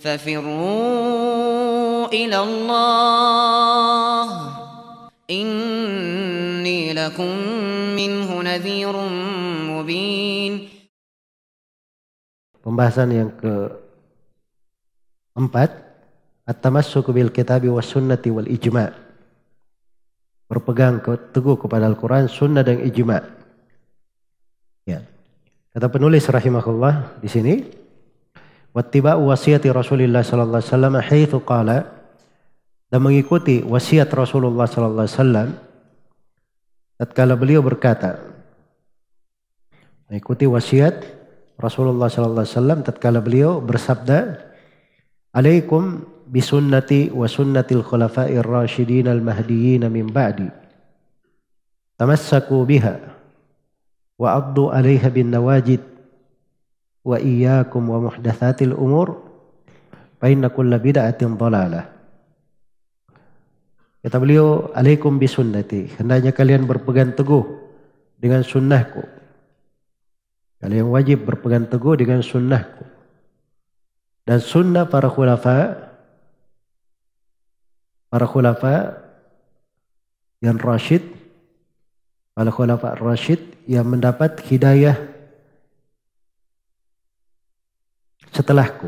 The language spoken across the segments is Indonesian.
ففروا إلى الله إني لكم منه نذير مبين. Pembahasan yang keempat, at-tamassuku bil kitabi was sunnati wal ijma'. Berpegang teguh kepada Al-Quran, sunnah dan ijma'. Ya. Kata penulis rahimahullah di sini, wattiba'u wasiyati Rasulillah sallallahu alaihi wasallam haitsu qala, dan mengikuti wasiat Rasulullah sallallahu alaihi wasallam tatkala beliau berkata, mengikuti wasiat Rasulullah sallallahu alaihi wasallam tatkala beliau bersabda, alaikum bisunnati wa sunnatil khulafa'ir rasyidin al-mahdiyyin min ba'di tamassaku biha wa addu 'alaiha bin nawajid wa iyyakum wa muhdatsatil umur fa inna kulla bid'atin dhalalah. Kata beliau, alaikum bisunnati, hendaknya kalian berpegang teguh dengan sunnahku. Kalian wajib berpegang teguh dengan sunnahku dan sunnah para khulafa yang rasyid, para khulafa rasyid yang mendapat hidayah setelahku.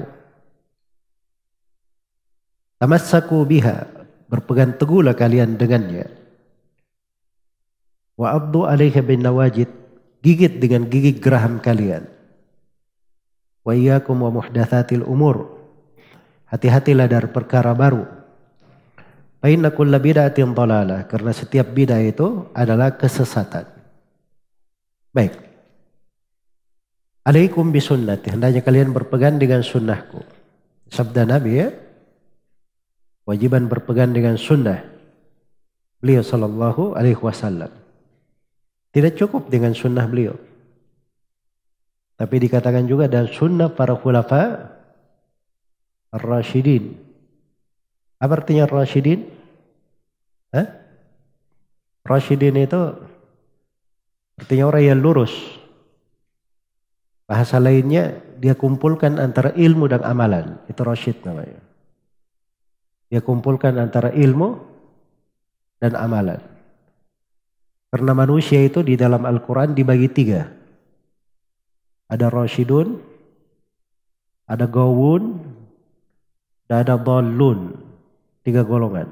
Tamassaku biha, berpegang teguhlah kalian dengannya. Wa addu 'alaiha bin nawajid, gigit dengan gigi geraham kalian. Wa iyyakum wa muhdatsatil umur, hati-hatilah dari perkara baru. Fa inna kulla bid'atin dhalalah, karena setiap bid'ah itu adalah kesesatan. Baik. Alaikum bisunnati, hendaknya kalian berpegang dengan sunnahku. Sabda Nabi ya, wajiban berpegang dengan sunnah beliau sallallahu alaihi wasallam. Tidak cukup dengan sunnah beliau, tapi dikatakan juga dan sunnah para khulafa ar-rasyidin. Apa artinya rasyidin? Rasyidin itu artinya orang yang lurus. Bahasa lainnya, dia kumpulkan antara ilmu dan amalan. Itu rasyid namanya. Dia kumpulkan antara ilmu dan amalan. Karena manusia itu di dalam Al-Quran dibagi 3. Ada rasyidun, ada gawun, dan ada dhallun. 3 golongan.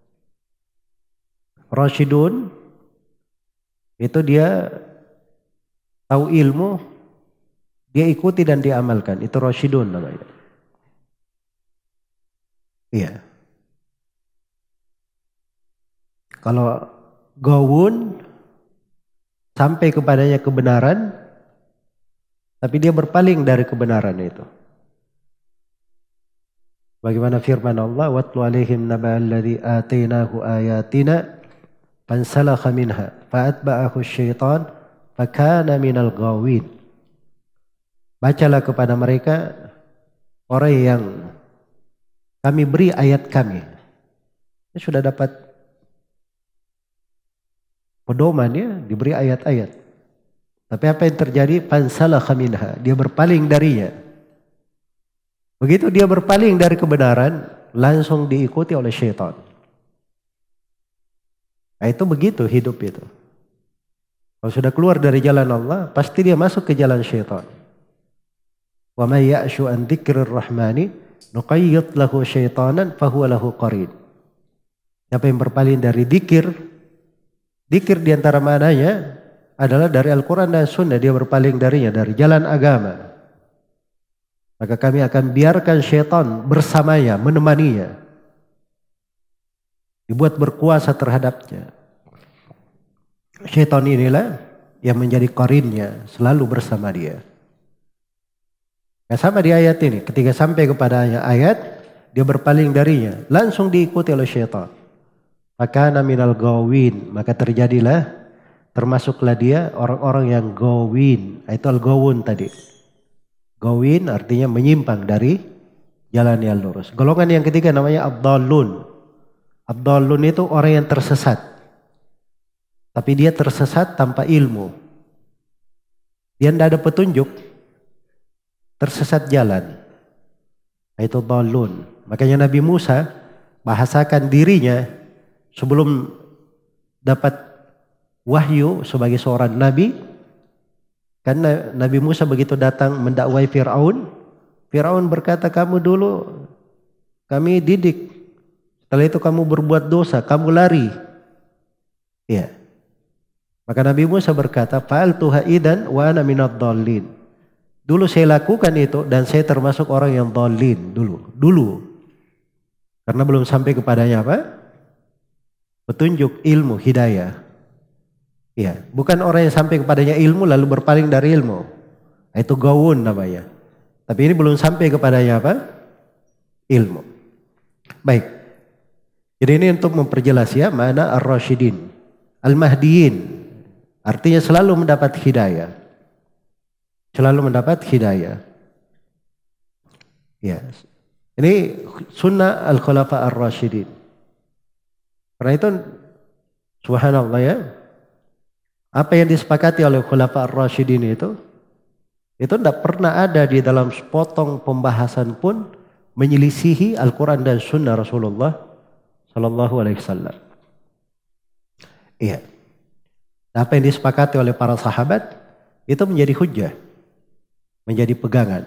Rasyidun itu dia tahu ilmu, dia ikuti dan diamalkan. Itu rasyidun namanya. Iya. Kalau gawun, sampai kepadanya kebenaran, tapi dia berpaling dari kebenaran itu. Bagaimana firman Allah, watlu alaihim naba'alladzi atainahu ayatina fansalakha minha fa'atba'ahu syaitan fakana minal ghawin. Bacalah kepada mereka orang yang kami beri ayat kami. Dia sudah dapat pedoman ya, diberi ayat-ayat. Tapi apa yang terjadi? Fansalakha minha, dia berpaling darinya. Begitu dia berpaling dari kebenaran, langsung diikuti oleh syaitan. Nah, itu begitu hidup itu. Kalau sudah keluar dari jalan Allah, pasti dia masuk ke jalan syaitan. Wa may ya'shu an dzikrir rahmani nuqayyid lahu syaitanan fahuwa lahu qarin. Siapa yang berpaling dari dzikir diantara mananya adalah dari Al-Quran dan Sunnah, dia berpaling darinya, dari jalan agama. Maka kami akan biarkan syaitan bersamanya, menemaninya. Dibuat berkuasa terhadapnya. Syaitan inilah yang menjadi qarinnya, selalu bersama dia. Nah, sama di ayat ini, ketika sampai kepada ayat, dia berpaling darinya, langsung diikuti oleh syaitan. Fakana minal ghawin, maka terjadilah, termasuklah dia orang-orang yang ghawin. Itu al-ghawun tadi. Ghawin artinya menyimpang dari jalan yang lurus. Golongan yang ketiga namanya ad-dhallun. Ad-dhallun itu orang yang tersesat. Tapi dia tersesat tanpa ilmu. Dia tidak ada petunjuk. Tersesat jalan. Itu dhalun. Makanya Nabi Musa bahasakan dirinya sebelum dapat wahyu sebagai seorang nabi. Karena Nabi Musa begitu datang mendakwai Fir'aun, Fir'aun berkata, kamu dulu kami didik, setelah itu kamu berbuat dosa, kamu lari. Ya. Maka Nabi Musa berkata, fa'altuha idan wa ana minadh dhalin. Dulu saya lakukan itu dan saya termasuk orang yang dhalin dulu. Karena belum sampai kepadanya apa? Petunjuk, ilmu, hidayah. Ya, bukan orang yang sampai kepadanya ilmu lalu berpaling dari ilmu. Itu gawun namanya. Tapi ini belum sampai kepadanya apa? Ilmu. Baik. Jadi ini untuk memperjelas ya mana ar-rasyidin, al-mahdiyin. Artinya selalu mendapat hidayah. Selalu mendapat hidayah. Ya. Ini sunnah al-khulafa ar-rasyidin. Karena itu subhanallah ya. Apa yang disepakati oleh khulafa ar-rasyidin itu tidak pernah ada di dalam sepotong pembahasan pun menyelisihi Al-Quran dan Sunnah Rasulullah Sallallahu Alaihi Wasallam. Iya. Apa yang disepakati oleh para sahabat itu menjadi hujjah, menjadi pegangan.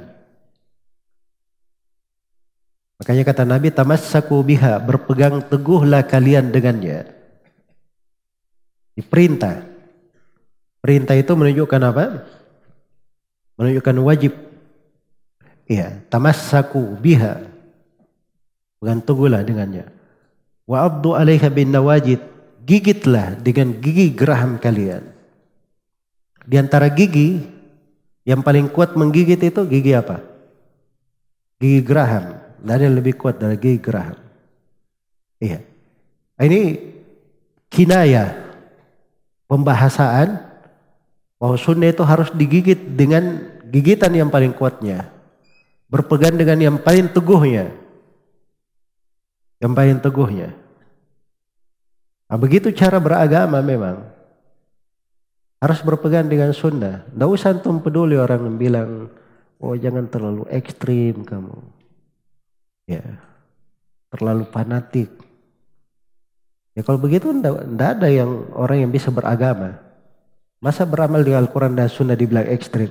Makanya kata Nabi, tamassaku biha, berpegang teguhlah kalian dengannya. Diperintah. Perintah itu menunjukkan apa? Menunjukkan wajib. Iya, tamassaku biha. Pegang teguhlah dengannya. Wa abdu 'alaiha bin nawajid, gigitlah dengan gigi geraham kalian. Di antara gigi yang paling kuat menggigit itu gigi apa? Gigi geraham. Tidak ada yang lebih kuat dari gigi geraham. Iya. Ini kinayah, pembahasaan bahwa sunnah itu harus digigit dengan gigitan yang paling kuatnya. Berpegang dengan yang paling teguhnya. Yang paling teguhnya. Nah, begitu cara beragama memang. Harus berpegang dengan sunnah. Tidak usah antum peduli orang yang bilang, oh jangan terlalu ekstrim kamu. Ya, terlalu fanatik. Ya kalau begitu tidak ada yang orang yang bisa beragama. Masa beramal dengan Al-Quran dan Sunnah dibilang ekstrim?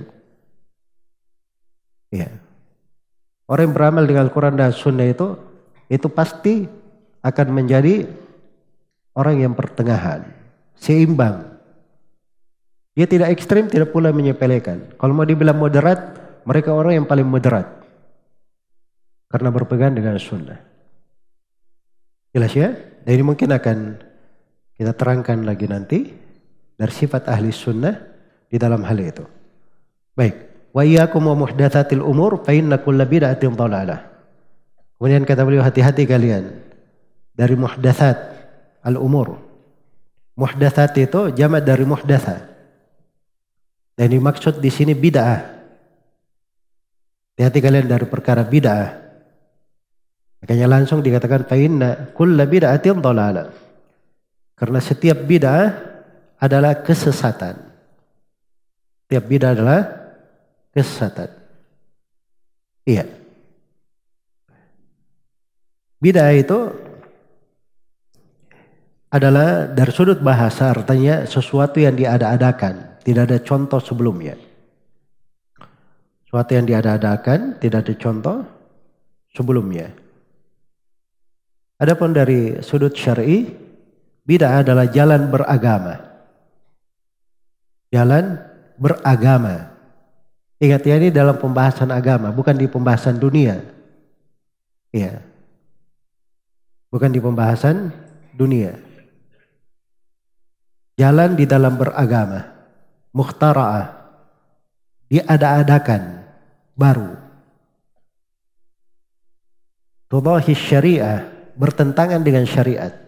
Ya. Orang yang beramal dengan Al-Quran dan Sunnah itu pasti akan menjadi orang yang pertengahan, seimbang. Dia tidak ekstrim, tidak pula menyepelekan. Kalau mau dibilang moderat, mereka orang yang paling moderat. Karena berpegang dengan sunnah. Jelas ya? Dan ini mungkin akan kita terangkan lagi nanti dari sifat ahli sunnah di dalam hal itu. Baik. Wa iyyakum wa muhdatsatil umur fa inna kulla bid'atin dhalalah. Kemudian kata beliau, hati-hati kalian dari muhdatsat al-umur. Muhdatsat itu jamak dari muhdatsa. Dan dimaksud di sini bid'ah. Hati-hati kalian dari perkara bid'ah. Makanya langsung dikatakan fa inna kulla bid'atin dhalalah. Karena setiap bid'ah adalah kesesatan. Setiap bid'ah adalah kesesatan. Iya. Bid'ah itu adalah dari sudut bahasa artinya sesuatu yang diada-adakan, tidak ada contoh sebelumnya. Sesuatu yang diada-adakan, tidak ada contoh sebelumnya. Adapun dari sudut syar'i, bid'ah adalah jalan beragama. Jalan beragama. Ingat ya, ini dalam pembahasan agama, bukan di pembahasan dunia. Iya. Bukan di pembahasan dunia. Jalan di dalam beragama. Mukhtara'ah. Diada-adakan. Baru. Tudahi syariah. Bertentangan dengan syariat.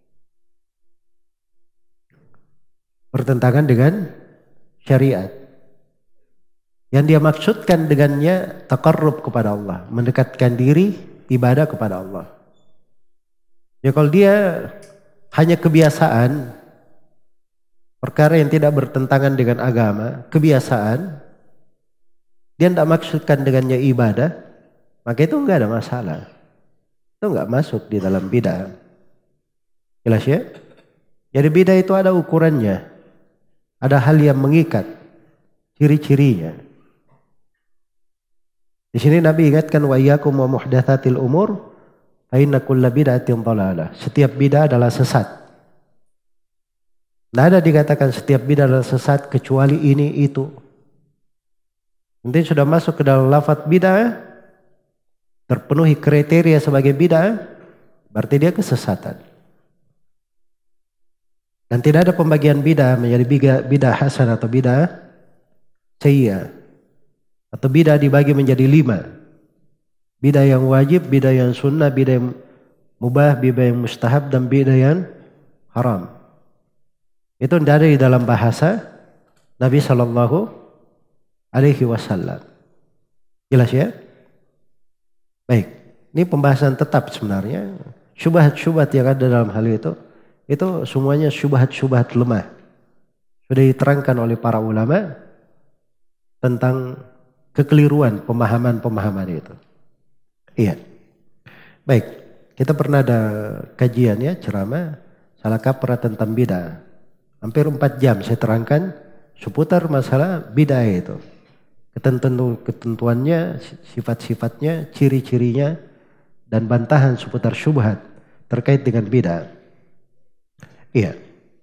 Bertentangan dengan syariat. Yang dia maksudkan dengannya taqarrub kepada Allah. Mendekatkan diri ibadah kepada Allah. Ya kalau dia hanya kebiasaan. Perkara yang tidak bertentangan dengan agama. Kebiasaan. Dia tidak maksudkan dengannya ibadah. maka itu enggak ada masalah. Itu enggak masuk di dalam bid'ah. Jelas ya? Jadi bid'ah itu ada ukurannya. Ada hal yang mengikat. Ciri-cirinya. Di sini Nabi ingatkan wa iyyakum wa muhdatsatil umur fa inna kulla bid'atin dhalalah. Setiap bid'ah adalah sesat. Tidak ada dikatakan setiap bid'ah adalah sesat kecuali ini itu. Nanti sudah masuk ke dalam lafaz bid'ah, terpenuhi kriteria sebagai bid'ah, berarti dia kesesatan. Dan tidak ada pembagian bid'ah menjadi bid'ah hasan atau bid'ah sayyi'ah. Atau bid'ah dibagi menjadi 5. Bid'ah yang wajib, bid'ah yang sunnah, bid'ah yang mubah, bid'ah yang mustahab, dan bid'ah yang haram. Itu tidak ada di dalam bahasa Nabi SAW. Jelas ya? Baik, ini pembahasan tetap sebenarnya. Syubhat-syubhat yang ada dalam hal itu semuanya syubhat-syubhat lemah. Sudah diterangkan oleh para ulama tentang kekeliruan pemahaman-pemahaman itu. Iya. Baik, kita pernah ada kajian ya, ceramah salah kaprah tentang bid'ah. Hampir 4 jam saya terangkan seputar masalah bid'ah itu. Ketentuannya, sifat-sifatnya, ciri-cirinya, dan bantahan seputar syubhat terkait dengan bid'ah. Iya.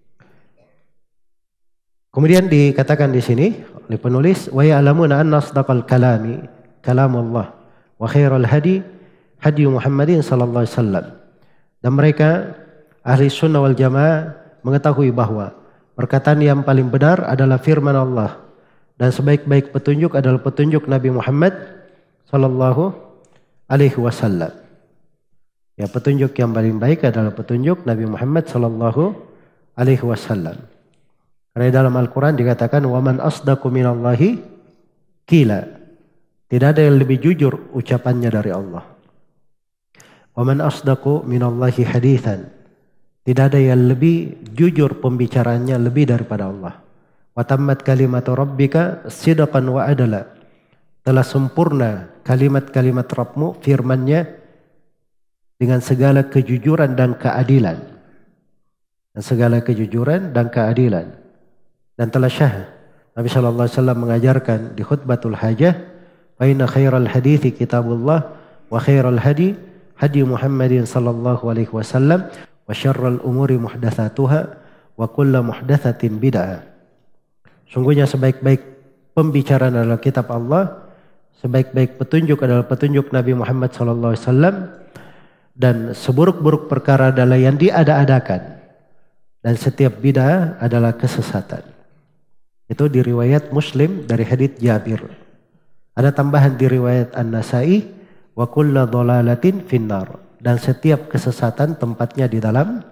Kemudian dikatakan di sini oleh penulis wa ya'lamuna anna asdaqal kalami kalamullah wa khairal hadi hadi Muhammadin sallallahu alaihi wasallam. Dan mereka ahli sunnah wal jamaah mengetahui bahwa perkataan yang paling benar adalah firman Allah dan sebaik-baik petunjuk adalah petunjuk Nabi Muhammad sallallahu alaihi wasallam. Ya, petunjuk yang paling baik adalah petunjuk Nabi Muhammad sallallahu alaihi wasallam. Karena dalam Al-Quran dikatakan waman asdaqu minallahi qila. Tidak ada yang lebih jujur ucapannya dari Allah. Waman asdaqu minallahi hadithan. Tidak ada yang lebih jujur pembicaraannya lebih daripada Allah. Wa tammat kalimatu rabbika sidqan wa adala. Telah sempurna kalimat-kalimat Rabbmu, firman-Nya dengan segala kejujuran dan keadilan. Dan segala kejujuran dan keadilan. Dan telah syah Nabi sallallahu alaihi wasallam mengajarkan di khutbatul hajah, "Fa inna khairal hadithi kitabullah wa khairal hadi hadi Muhammadin sallallahu alaihi wasallam wa syarral umuri muhdatsatuha wa kullu muhdatsatin bid'ah." Sungguhnya sebaik-baik pembicaraan adalah kitab Allah, sebaik-baik petunjuk adalah petunjuk Nabi Muhammad sallallahu alaihi wasallam, dan seburuk-buruk perkara adalah yang diada-adakan, dan setiap bid'ah adalah kesesatan. Itu di riwayat Muslim dari hadits Jabir. Ada tambahan di riwayat An-Nasa'i wa kullu dhalalatin finnar, dan setiap kesesatan tempatnya di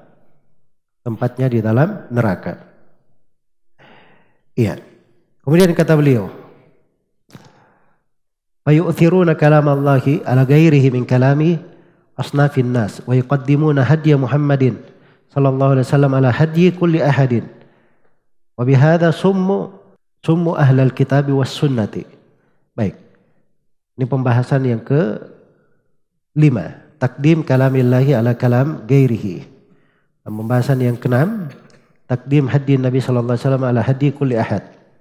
dalam neraka. Iya. Kemudian kata beliau, "Fayu'thiruna kalamallahi ala ghairihi min kalami asnafin nas wa yuqaddimuna hadya Muhammadin sallallahu alaihi wasallam ala hadyi kulli ahadin. Wa bihadza summu ahlal kitab was sunnati." Baik. Ini pembahasan yang ke-5, takdim kalamillahi ala kalam ghairihi. Dan pembahasan yang ke-6, takdim haddi Nabi sallallahu alaihi wasallam ala haddi kulli ahad.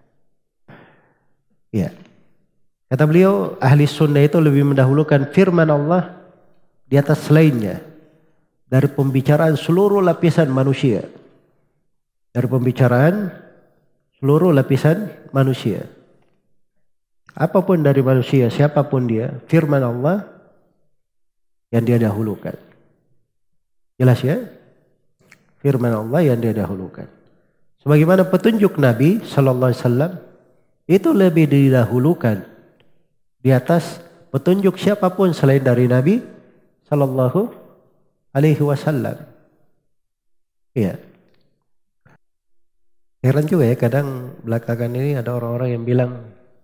Ya. Kata beliau, ahli sunnah itu lebih mendahulukan firman Allah di atas selainnya dari pembicaraan seluruh lapisan manusia. Dari pembicaraan seluruh lapisan manusia. Apapun dari manusia, siapapun dia, firman Allah yang dia dahulukan. Jelas ya? Firman Allah yang dia dahulukan. Sebagaimana petunjuk Nabi sallallahu alaihi wasallam itu lebih didahulukan di atas petunjuk siapapun selain dari Nabi sallallahu alaihi wasallam. Iya. Heran juga ya, kadang belakangan ini ada orang-orang yang bilang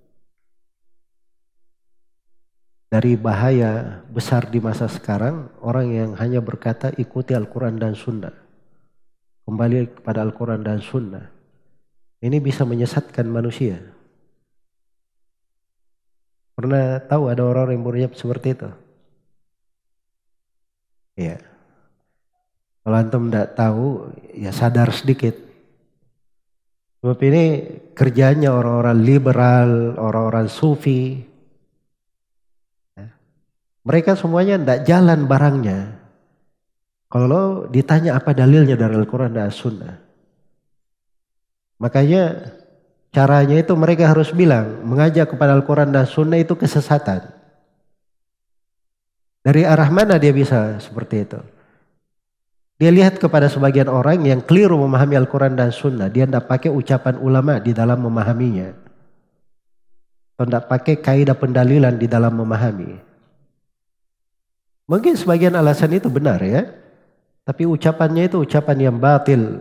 dari bahaya besar di masa sekarang orang yang hanya berkata ikuti Al-Quran dan Sunnah. Kembali kepada Al-Quran dan Sunnah. Ini bisa menyesatkan manusia. Pernah tahu ada orang-orang yang berucap seperti itu? Iya. Kalau antum tidak tahu, ya sadar sedikit. Sebab ini kerjanya orang-orang liberal, orang-orang sufi. Mereka semuanya tidak jalan barangnya. Kalau ditanya apa dalilnya dari Al-Quran dan As-Sunnah. Makanya caranya itu mereka harus bilang, mengajak kepada Al-Quran dan Sunnah itu kesesatan. Dari arah mana dia bisa seperti itu? Dia lihat kepada sebagian orang yang keliru memahami Al-Quran dan Sunnah. Dia tidak pakai ucapan ulama di dalam memahaminya. Atau tidak pakai kaidah pendalilan di dalam memahami. Mungkin sebagian alasan itu benar ya. Tapi ucapannya itu ucapan yang batil.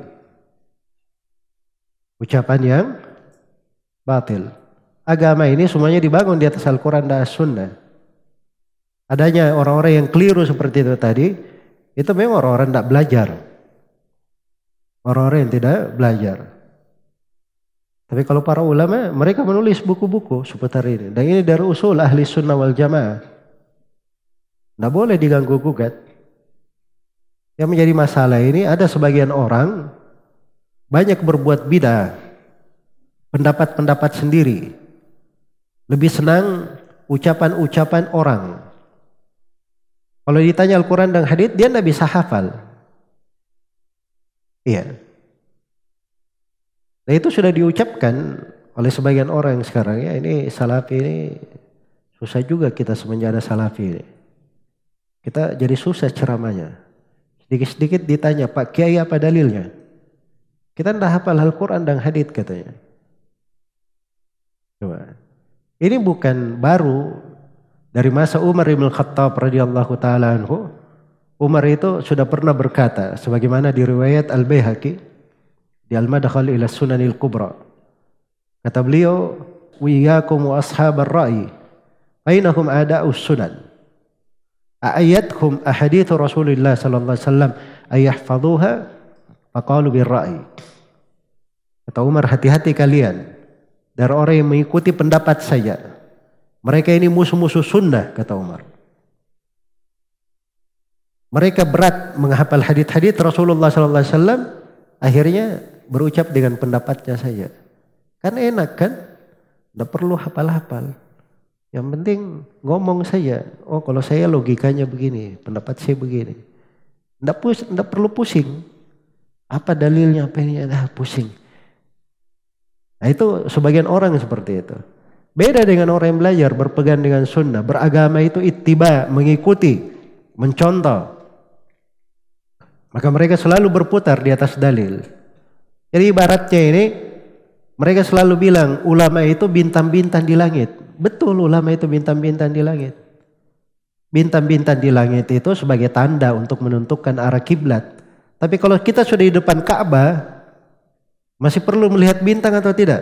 Ucapan yang batil. Agama ini semuanya dibangun di atas Al-Quran dan As-Sunnah. Adanya orang-orang yang keliru seperti itu tadi, itu memang orang-orang tidak belajar. Orang-orang yang tidak belajar. Tapi kalau para ulama, mereka menulis buku-buku seputar ini. Dan ini dari usul ahli sunnah wal jamaah. Tidak boleh diganggu-gugat. Yang menjadi masalah ini ada sebagian orang banyak berbuat bidah, pendapat-pendapat sendiri. Lebih senang ucapan-ucapan orang. Kalau ditanya Al-Quran dan hadits, dia tidak bisa hafal. Iya. Nah itu sudah diucapkan oleh sebagian orang sekarang ya. Ini salafi ini susah juga kita semenjak ada salafi ini. Kita jadi susah ceramahnya. Sedikit-sedikit ditanya, Pak Kiai apa dalilnya? Kita tidak hafal Al-Quran dan hadits katanya. Coba. Ini bukan baru dari masa Umar ibn Khattab radhiyallahu taala anhu. Umar itu sudah pernah berkata sebagaimana di riwayat Al-Baihaqi di Al-Madkhal ila Sunanil Kubra. Kata beliau, "Wa iyyakum wa ashabar ra'i, bainahum a'da'us sunan. A'ayatkum ahadits Rasulullah sallallahu alaihi wasallam ayahfazuha faqalu bir ra'i." Kata Umar, hati-hati kalian dari orang yang mengikuti pendapat saya. Mereka ini musuh-musuh sunnah, kata Umar. Mereka berat menghafal hadits-hadits Rasulullah sallallahu alaihi wasallam, akhirnya berucap dengan pendapatnya saja. Kan enak kan? Tidak perlu hafal-hafal. Yang penting ngomong saja. Oh kalau saya logikanya begini, pendapat saya begini. Tidak perlu pusing. Apa dalilnya, apa ini? Pusing. Nah itu sebagian orang seperti itu. Beda dengan orang yang belajar, berpegang dengan sunnah. Beragama itu ittiba, mengikuti, mencontoh. Maka mereka selalu berputar di atas dalil. Jadi ibaratnya ini, mereka selalu bilang ulama itu bintang-bintang di langit. Betul, ulama itu bintang-bintang di langit. Bintang-bintang di langit itu sebagai tanda untuk menentukan arah kiblat. Tapi kalau kita sudah di depan Ka'bah, masih perlu melihat bintang atau tidak?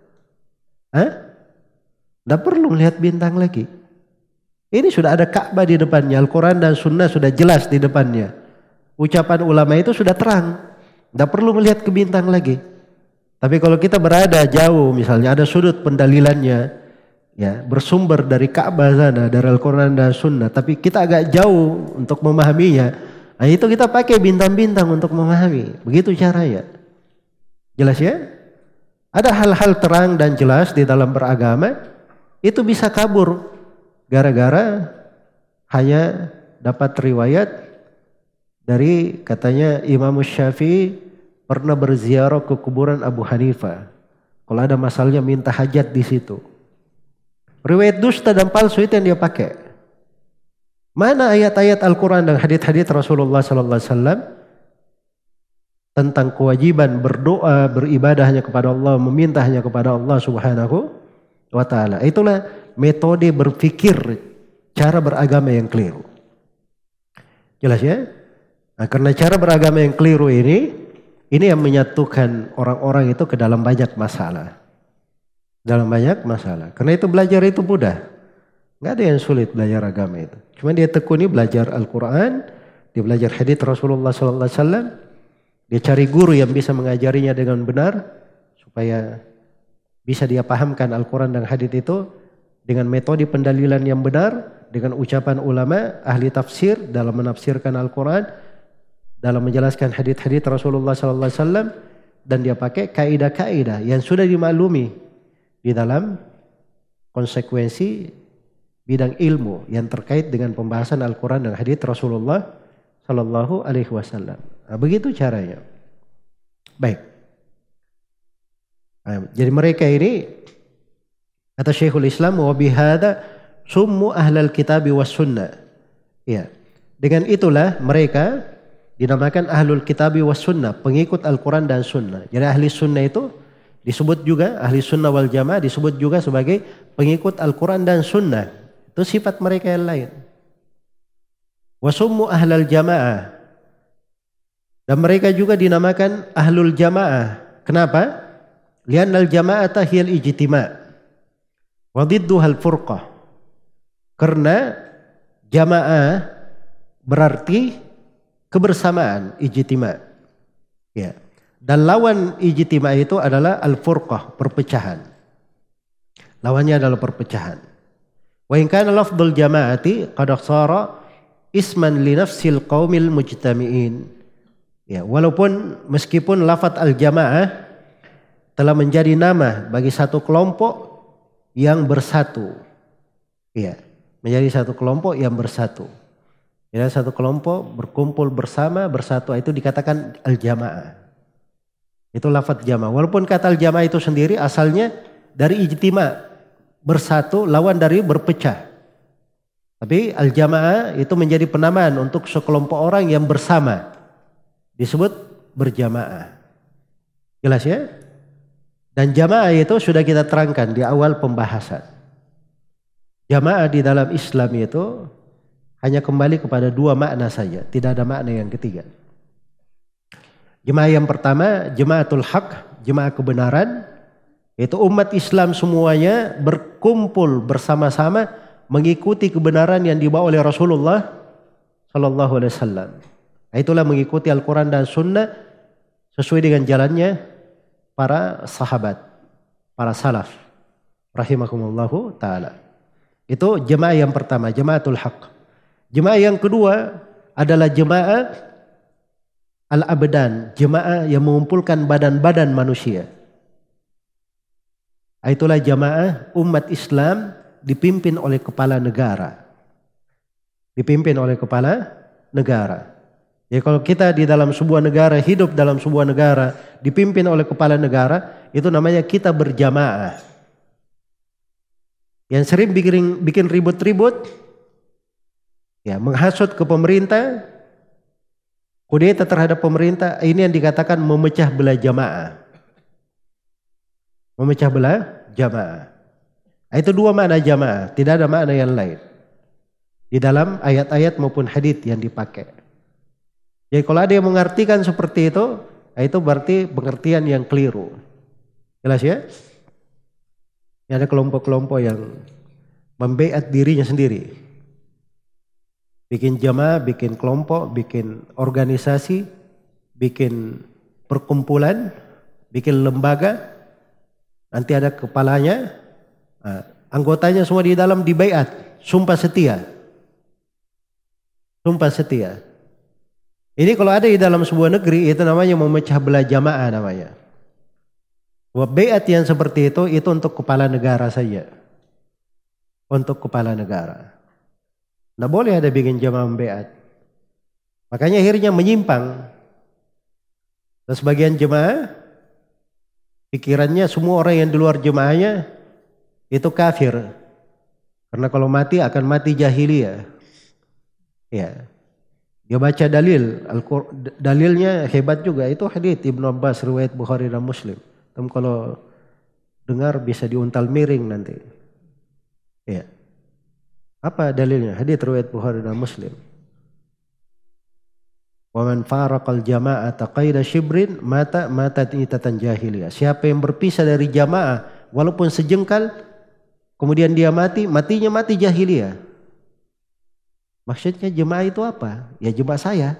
Tidak perlu melihat bintang lagi. Ini sudah ada Ka'bah di depannya. Al-Quran dan Sunnah sudah jelas di depannya. Ucapan ulama itu sudah terang. Tidak perlu melihat ke bintang lagi. Tapi kalau kita berada jauh, misalnya ada sudut pendalilannya, ya bersumber dari Ka'bah sana, dari Al-Quran dan Sunnah. Tapi kita agak jauh untuk memahaminya. Nah itu kita pakai bintang-bintang untuk memahami. Begitu caranya. Jelas ya? Ada hal-hal terang dan jelas di dalam beragama, itu bisa kabur gara-gara hanya dapat riwayat dari katanya Imam Syafi'i pernah berziarah ke kuburan Abu Hanifah. Kalau ada masalahnya minta hajat di situ. Riwayat dusta dan palsu itu yang dia pakai. Mana ayat-ayat Al-Quran dan hadits-hadits Rasulullah sallallahu alaihi wasallam tentang kewajiban berdoa, beribadah hanya kepada Allah, meminta hanya kepada Allah Subhanahu wa taala. Itulah metode berpikir cara beragama yang keliru. Jelas ya? Nah, karena cara beragama yang keliru ini yang menyatukan orang-orang itu ke dalam banyak masalah. Dalam banyak masalah. Karena itu belajar itu mudah. Enggak ada yang sulit belajar agama itu. Cuma dia tekuni belajar Al-Quran, dia belajar hadits Rasulullah sallallahu alaihi wasallam. Dia cari guru yang bisa mengajarinya dengan benar supaya bisa dia pahamkan Al-Quran dan hadits itu. dengan metode pendalilan yang benar, dengan ucapan ulama, ahli tafsir dalam menafsirkan Al-Quran, dalam menjelaskan hadits-hadits Rasulullah SAW, dan dia pakai kaidah-kaidah yang sudah dimaklumi di dalam konsekuensi bidang ilmu yang terkait dengan pembahasan Al-Quran dan hadits Rasulullah SAW. Nah, begitu caranya. Baik. Nah, jadi mereka ini, kata Syekhul Islam, wa bihada summu ahlal kitab was sunnah. Ya. Dengan itulah mereka dinamakan ahlul kitab was sunnah, pengikut Al-Quran dan sunnah. Jadi ahli sunnah itu disebut juga, ahli sunnah wal jamaah disebut juga sebagai pengikut Al-Quran dan sunnah. Itu sifat mereka yang lain. Wa summu ahlal jamaah. Dan mereka juga dinamakan ahlul jamaah. Kenapa? Li'annal jama'ata hiyal ijtima' wa didduhal furqah. Karena jamaah berarti kebersamaan, ijtima'. Ya. Dan lawan ijtima' itu adalah al-furqah, perpecahan. Lawannya adalah perpecahan. Wa in kana lafdhul jama'ati qad sara isman li nafsil qaumil mujtami'in. Ya, walaupun meskipun lafaz al-jamaah telah menjadi nama bagi satu kelompok yang bersatu. Ya, menjadi satu kelompok yang bersatu. Ya, satu kelompok berkumpul bersama, bersatu, itu dikatakan al-jamaah. Itu lafaz jamaah. Walaupun kata al-jamaah itu sendiri asalnya dari ijtima', bersatu lawan dari berpecah. Tapi al-jamaah itu menjadi penamaan untuk sekelompok orang yang bersama. Disebut berjamaah. Jelas ya? Dan jamaah itu sudah kita terangkan di awal pembahasan. Jamaah di dalam Islam itu hanya kembali kepada dua makna saja. Tidak ada makna yang ketiga. Jemaah yang pertama, jemaatul haq, jemaah kebenaran. Itu umat Islam semuanya berkumpul bersama-sama mengikuti kebenaran yang dibawa oleh Rasulullah Sallallahu Alaihi Wasallam. Itulah mengikuti Al-Quran dan Sunnah sesuai dengan jalannya para sahabat, para salaf, rahimahumullahu ta'ala. Itu jemaah yang pertama, jemaatul haq. Jemaah yang kedua adalah jemaah al-abdan, jemaah yang mengumpulkan badan-badan manusia. Itulah jemaah umat Islam dipimpin oleh kepala negara. Dipimpin oleh kepala negara. Ya, kalau kita di dalam sebuah negara, hidup dalam sebuah negara, dipimpin oleh kepala negara, itu namanya kita berjamaah. Yang sering bikin ribut-ribut, ya, menghasut ke pemerintah, kudeta terhadap pemerintah, ini yang dikatakan memecah belah jamaah. Memecah belah jamaah. Itu dua makna jamaah, tidak ada makna yang lain. Di dalam ayat-ayat maupun hadits yang dipakai. Jadi kalau ada yang mengartikan seperti itu berarti pengertian yang keliru. Jelas ya? Ada kelompok-kelompok yang membaiat dirinya sendiri. Bikin jamaah, bikin kelompok, bikin organisasi, bikin perkumpulan, bikin lembaga. Nanti ada kepalanya, anggotanya semua di dalam dibaiat, sumpah setia. Sumpah setia. Ini kalau ada di dalam sebuah negeri, itu namanya memecah belah jamaah namanya. Baiat yang seperti itu untuk kepala negara saja. Untuk kepala negara. Tidak boleh ada bikin jamaah baiat. Makanya akhirnya menyimpang. Dan sebagian jemaah, pikirannya semua orang yang di luar jemaahnya itu kafir. Karena kalau mati akan mati jahiliyah. Ya. Dia baca dalilnya hebat juga. Itu hadits Ibnu Abbas riwayat Bukhari dan Muslim. Tapi kalau dengar bisa diuntal miring nanti. Ya. Apa dalilnya? Hadits riwayat Bukhari dan Muslim. Wa man faraqal jama'ata qaida shibrin mata itatan jahiliyah. Siapa yang berpisah dari jamaah walaupun sejengkal kemudian dia matinya mati jahiliyah. Maksudnya jemaah itu apa? Ya jemaah saya.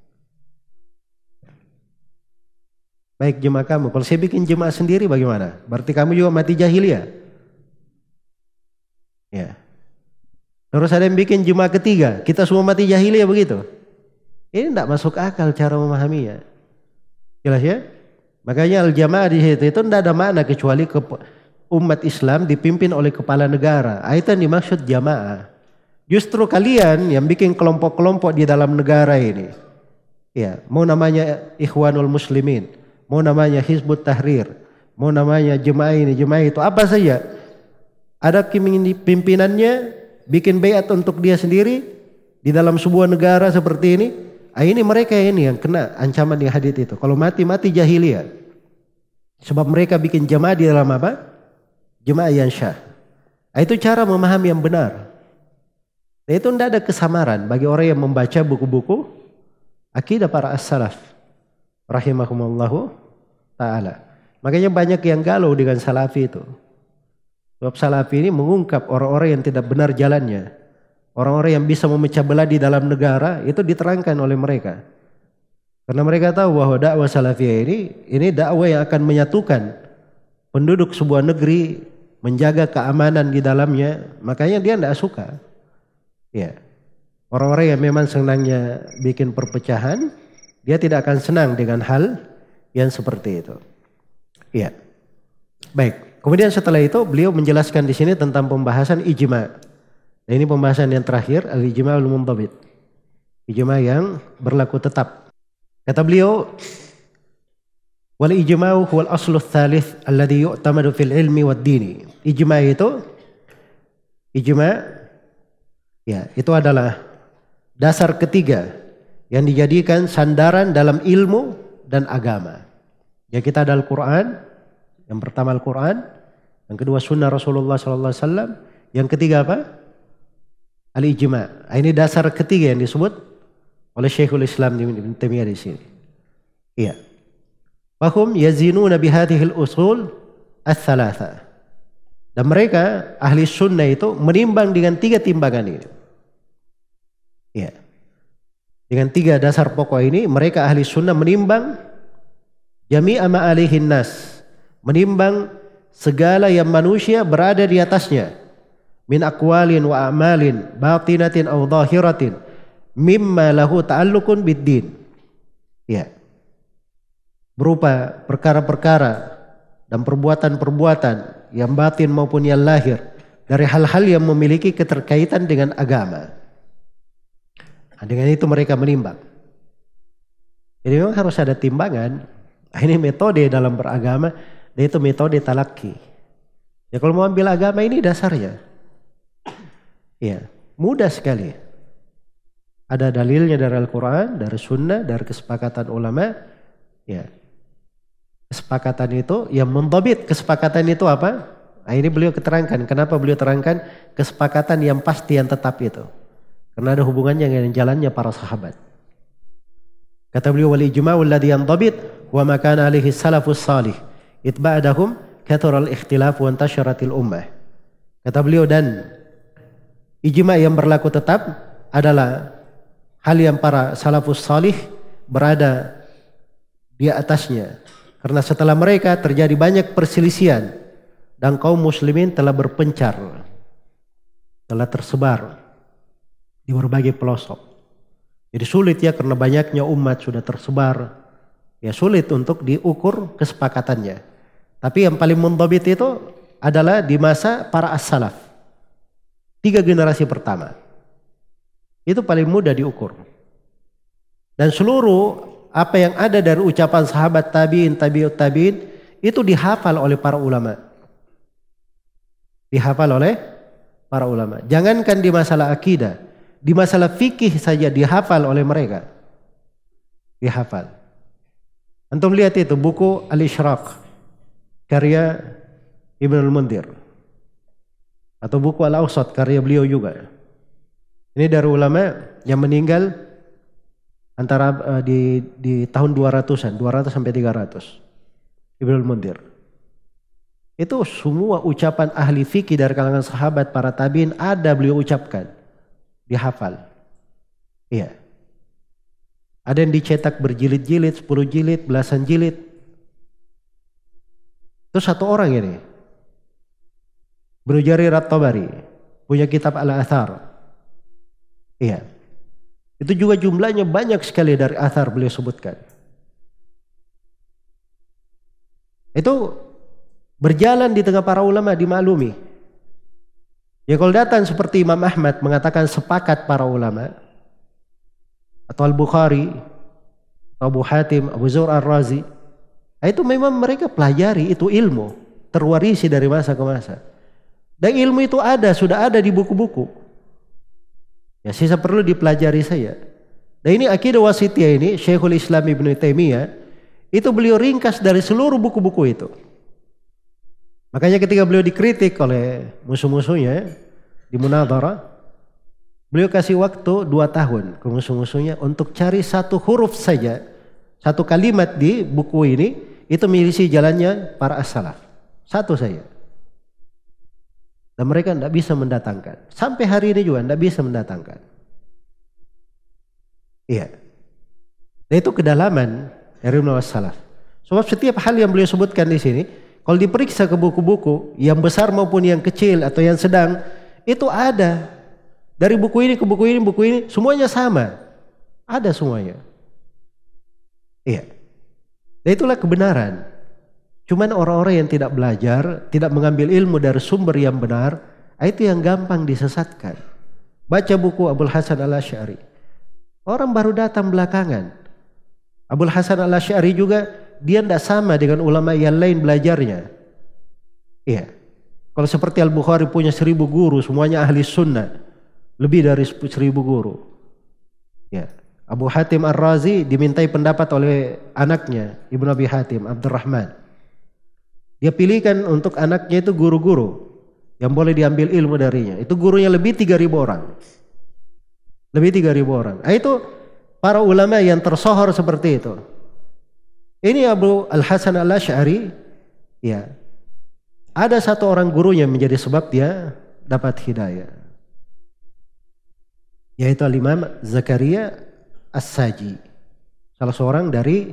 Baik jemaah kamu. Kalau saya bikin jemaah sendiri bagaimana? Berarti kamu juga mati jahiliyah. Ya. Terus ada yang bikin jemaah ketiga, kita semua mati jahiliyah begitu. Ini tidak masuk akal cara memahaminya. Jelas ya? Makanya al-jamaah di situ itu tidak ada makna kecuali umat Islam dipimpin oleh kepala negara. Itu yang dimaksud jamaah. Justru kalian yang bikin kelompok-kelompok di dalam negara ini. Ya, mau namanya Ikhwanul Muslimin, mau namanya Hizbut Tahrir, mau namanya jemaah ini, jemaah itu, apa saja. Ada pimpinannya bikin bayat untuk dia sendiri di dalam sebuah negara seperti ini. Ini mereka ini yang kena ancaman di hadits itu. Kalau mati jahiliyah. Sebab mereka bikin jemaah di dalam apa? Jemaah yang syah. Itu cara memahami yang benar. Dan itu tidak ada kesamaran bagi orang yang membaca buku-buku akidah para as-salaf rahimahumullahu ta'ala. Makanya banyak yang galau dengan salafi itu. Sebab salafi ini mengungkap orang-orang yang tidak benar jalannya. Orang-orang yang bisa memecah belah di dalam negara itu diterangkan oleh mereka. Karena mereka tahu bahwa dakwah salafiyah ini dakwah yang akan menyatukan penduduk sebuah negeri, menjaga keamanan di dalamnya. Makanya dia tidak suka. Ya. Orang-orang yang memang senangnya bikin perpecahan, dia tidak akan senang dengan hal yang seperti itu. Ya. Baik. Kemudian setelah itu beliau menjelaskan di sini tentang pembahasan ijma'. Nah, ini pembahasan yang terakhir, al-ijma'ul mundhabit. Ijma' yang berlaku tetap. Kata beliau, wal ijma'u huwal aslu tsalits alladhi yu'tamadu fil ilmi wad dini. Ijma' itu itu adalah dasar ketiga yang dijadikan sandaran dalam ilmu dan agama. Ya, kita ada Al-Quran, yang pertama Al-Quran, yang kedua Sunnah Rasulullah SAW, yang ketiga apa? Al-ijma'. Ini dasar ketiga yang disebut oleh Syekhul Islam Ibnu Taimiyah di sini. Iya. Wahum yazinuna bihadhil usul ats-tsalatsa. Dan mereka ahli sunnah itu menimbang dengan tiga timbangan ini. Iya. Dengan tiga dasar pokok ini mereka ahli sunnah menimbang jami'a ma alaihin nas. Menimbang segala yang manusia berada di atasnya. Min aqwalin wa a'malin batinatin aw zahiratin mimma lahu ta'alluqun bid-din. Ya. Berupa perkara-perkara dan perbuatan-perbuatan yang batin maupun yang lahir dari hal-hal yang memiliki keterkaitan dengan agama. Nah, dengan itu mereka menimbang. Jadi memang harus ada timbangan. Ini metode dalam beragama, dan itu metode talaki. Ya, kalau mau ambil agama ini dasarnya. Ya, mudah sekali. Ada dalilnya dari Al-Quran, dari Sunnah, dari kesepakatan ulama. Ya, kesepakatan itu yang mendhabit kesepakatan itu apa? Nah, ini beliau keterangkan. Kenapa beliau terangkan kesepakatan yang pasti, yang tetap itu? Karena ada hubungannya dengan jalannya para sahabat. Kata beliau, wal ijma'u alladhi yandhabit wa ma kana alaihi salafus salih itba'dahum kathural ikhtilaf wa intasharatil ummah. Kata beliau, dan ijma' yang berlaku tetap adalah hal yang para salafus salih berada di atasnya. Karena setelah mereka terjadi banyak perselisihan dan kaum muslimin telah berpencar, telah tersebar di berbagai pelosok. Jadi sulit ya, karena banyaknya umat sudah tersebar. Ya, sulit untuk diukur kesepakatannya. Tapi yang paling mendhabit itu adalah di masa para as-salaf. 3 generasi pertama. Itu paling mudah diukur. Dan seluruh apa yang ada dari ucapan sahabat tabi'in, tabi'ut tabi'in itu dihafal oleh para ulama. Dihafal oleh para ulama. Jangankan di masalah akidah, di masalah fikih saja dihafal oleh mereka. Dihafal. Antum lihat itu buku Al-Ishraq karya Ibnu Al-Mundhir. Atau buku Al-Awsat karya beliau juga. Ini dari ulama yang meninggal antara di tahun 200-an, 200 sampai 300. Ibnu Al-Mundhir. Itu semua ucapan ahli fikih dari kalangan sahabat, para tabi'in ada beliau ucapkan. Dihafal. Iya. Ada yang dicetak berjilid-jilid, 10 jilid, belasan jilid. Itu satu orang ini. Ibnu Jarir At-Tabari, punya kitab Al-Athar. Iya. Itu juga jumlahnya banyak sekali dari athar beliau sebutkan. Itu berjalan di tengah para ulama dimaklumi. Ya kalau datang seperti Imam Ahmad mengatakan sepakat para ulama, atau Al-Bukhari, atau Abu Hatim, Abu Zur Ar-Razi, itu memang mereka pelajari, itu ilmu terwarisi dari masa ke masa. Dan ilmu itu sudah ada di buku-buku. Ya sisa perlu dipelajari saya. Dan ini akidah wasitiyah ini Syekhul Islam Ibnu Taimiyah itu beliau ringkas dari seluruh buku-buku itu. Makanya ketika beliau dikritik oleh musuh-musuhnya di munadharah, beliau kasih waktu 2 tahun ke musuh-musuhnya untuk cari satu huruf saja, satu kalimat di buku ini itu mengisi jalannya para as-salaf. Satu saja. Dan mereka tidak bisa mendatangkan. Sampai hari ini juga tidak bisa mendatangkan. Iya. Dan itu kedalaman dari ilmu salaf. Sebab setiap hal yang beliau sebutkan di sini, kalau diperiksa ke buku-buku, yang besar maupun yang kecil atau yang sedang, itu ada. Dari buku ini ke buku ini, semuanya sama. Ada semuanya. Iya. Dan itulah kebenaran. Cuman orang-orang yang tidak belajar, tidak mengambil ilmu dari sumber yang benar, itu yang gampang disesatkan. Baca buku Abul Hasan Al-Asy'ari. Orang baru datang belakangan. Abul Hasan Al-Asy'ari juga, dia tidak sama dengan ulama yang lain belajarnya. Iya. Kalau seperti Al-Bukhari punya 1000 guru, semuanya ahli sunnah. Lebih dari 1000 guru. Ya. Abu Hatim Ar-Razi dimintai pendapat oleh anaknya, Ibnu Abi Hatim, Abdurrahman. Dia pilihkan untuk anaknya itu guru-guru yang boleh diambil ilmu darinya. Itu gurunya lebih 3.000 orang. Lebih 3.000 orang. Itu para ulama yang tersohor seperti itu. Ini Abu Al-Hasan Al-Asy'ari, ya. Ada satu orang gurunya menjadi sebab dia dapat hidayah. Yaitu Al-Imam Zakaria As-Saji. Salah seorang dari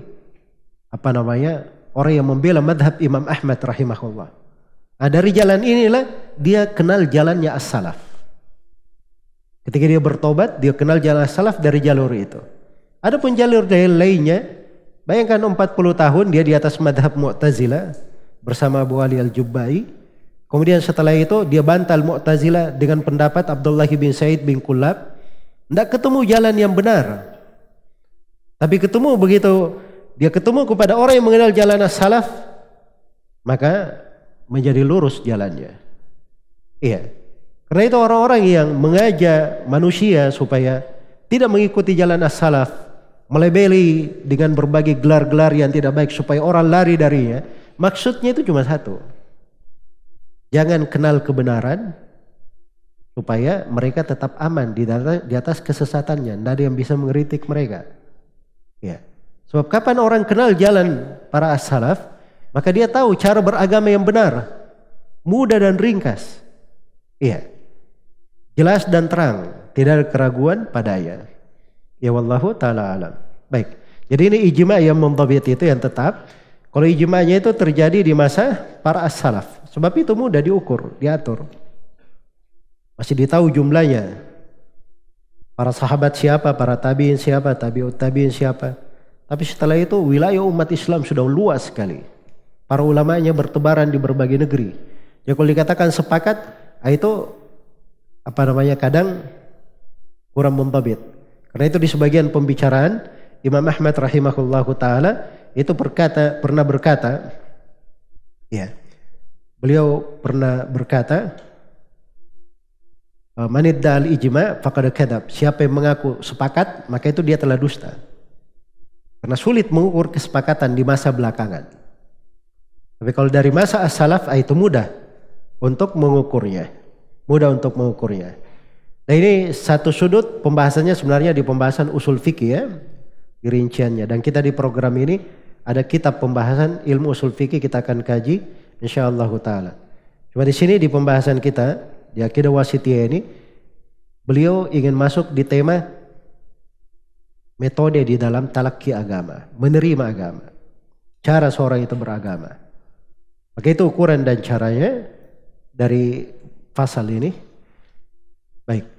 orang yang membela madhab Imam Ahmad rahimahullah. Nah, dari jalan inilah dia kenal jalannya as-salaf. Ketika dia bertobat, dia kenal jalan as-salaf dari jalur itu. Adapun jalur dari lainnya, bayangkan 40 tahun dia di atas madhab Mu'tazilah bersama Abu Ali Al-Jubbai. Kemudian setelah itu dia bantal Mu'tazilah dengan pendapat Abdullah bin Said bin Kullab. Tidak ketemu jalan yang benar. Tapi ketemu begitu dia ketemu kepada orang yang mengenal jalan as-salaf, maka menjadi lurus jalannya. Iya. Karena itu orang-orang yang mengajak manusia supaya tidak mengikuti jalan as-salaf, melebeli dengan berbagai gelar-gelar yang tidak baik supaya orang lari darinya, maksudnya itu cuma satu. Jangan kenal kebenaran supaya mereka tetap aman di atas kesesatannya. Tidak ada yang bisa mengkritik mereka. Ya. Sebab kapan orang kenal jalan para as-salaf, maka dia tahu cara beragama yang benar, mudah dan ringkas. Iya. Jelas dan terang, tidak ada keraguan padanya. Ya wallahu taala alam. Baik. Jadi ini ijma' yang mundhabit itu yang tetap. Kalau ijma'nya itu terjadi di masa para as-salaf. Sebab itu mudah diukur, diatur. Masih ditahu jumlahnya. Para sahabat siapa, para tabi'in siapa, tabi'ut tabi'in siapa. Tapi setelah itu wilayah umat Islam sudah luas sekali. Para ulamanya bertebaran di berbagai negeri. Jadi kalau dikatakan sepakat, itu kadang kurang mundhabit. Karena itu di sebagian pembicaraan Imam Ahmad rahimahullahu taala itu pernah berkata, ya. Beliau pernah berkata, "Manidda al-ijma' faqad kadzab." Siapa yang mengaku sepakat, maka itu dia telah dusta. Karena sulit mengukur kesepakatan di masa belakangan. Tapi kalau dari masa as-salaf itu mudah untuk mengukurnya. Mudah untuk mengukurnya. Nah ini satu sudut pembahasannya sebenarnya di pembahasan usul fikih ya. Di rinciannya. Dan kita di program ini ada kitab pembahasan ilmu usul fikih kita akan kaji insyaallah ta'ala. Cuma di sini di pembahasan kita di akidah wasitiyah ini beliau ingin masuk di tema metode di dalam talaqi agama, menerima agama, cara seorang itu beragama. Maka itu ukuran dan caranya dari pasal ini. Baik.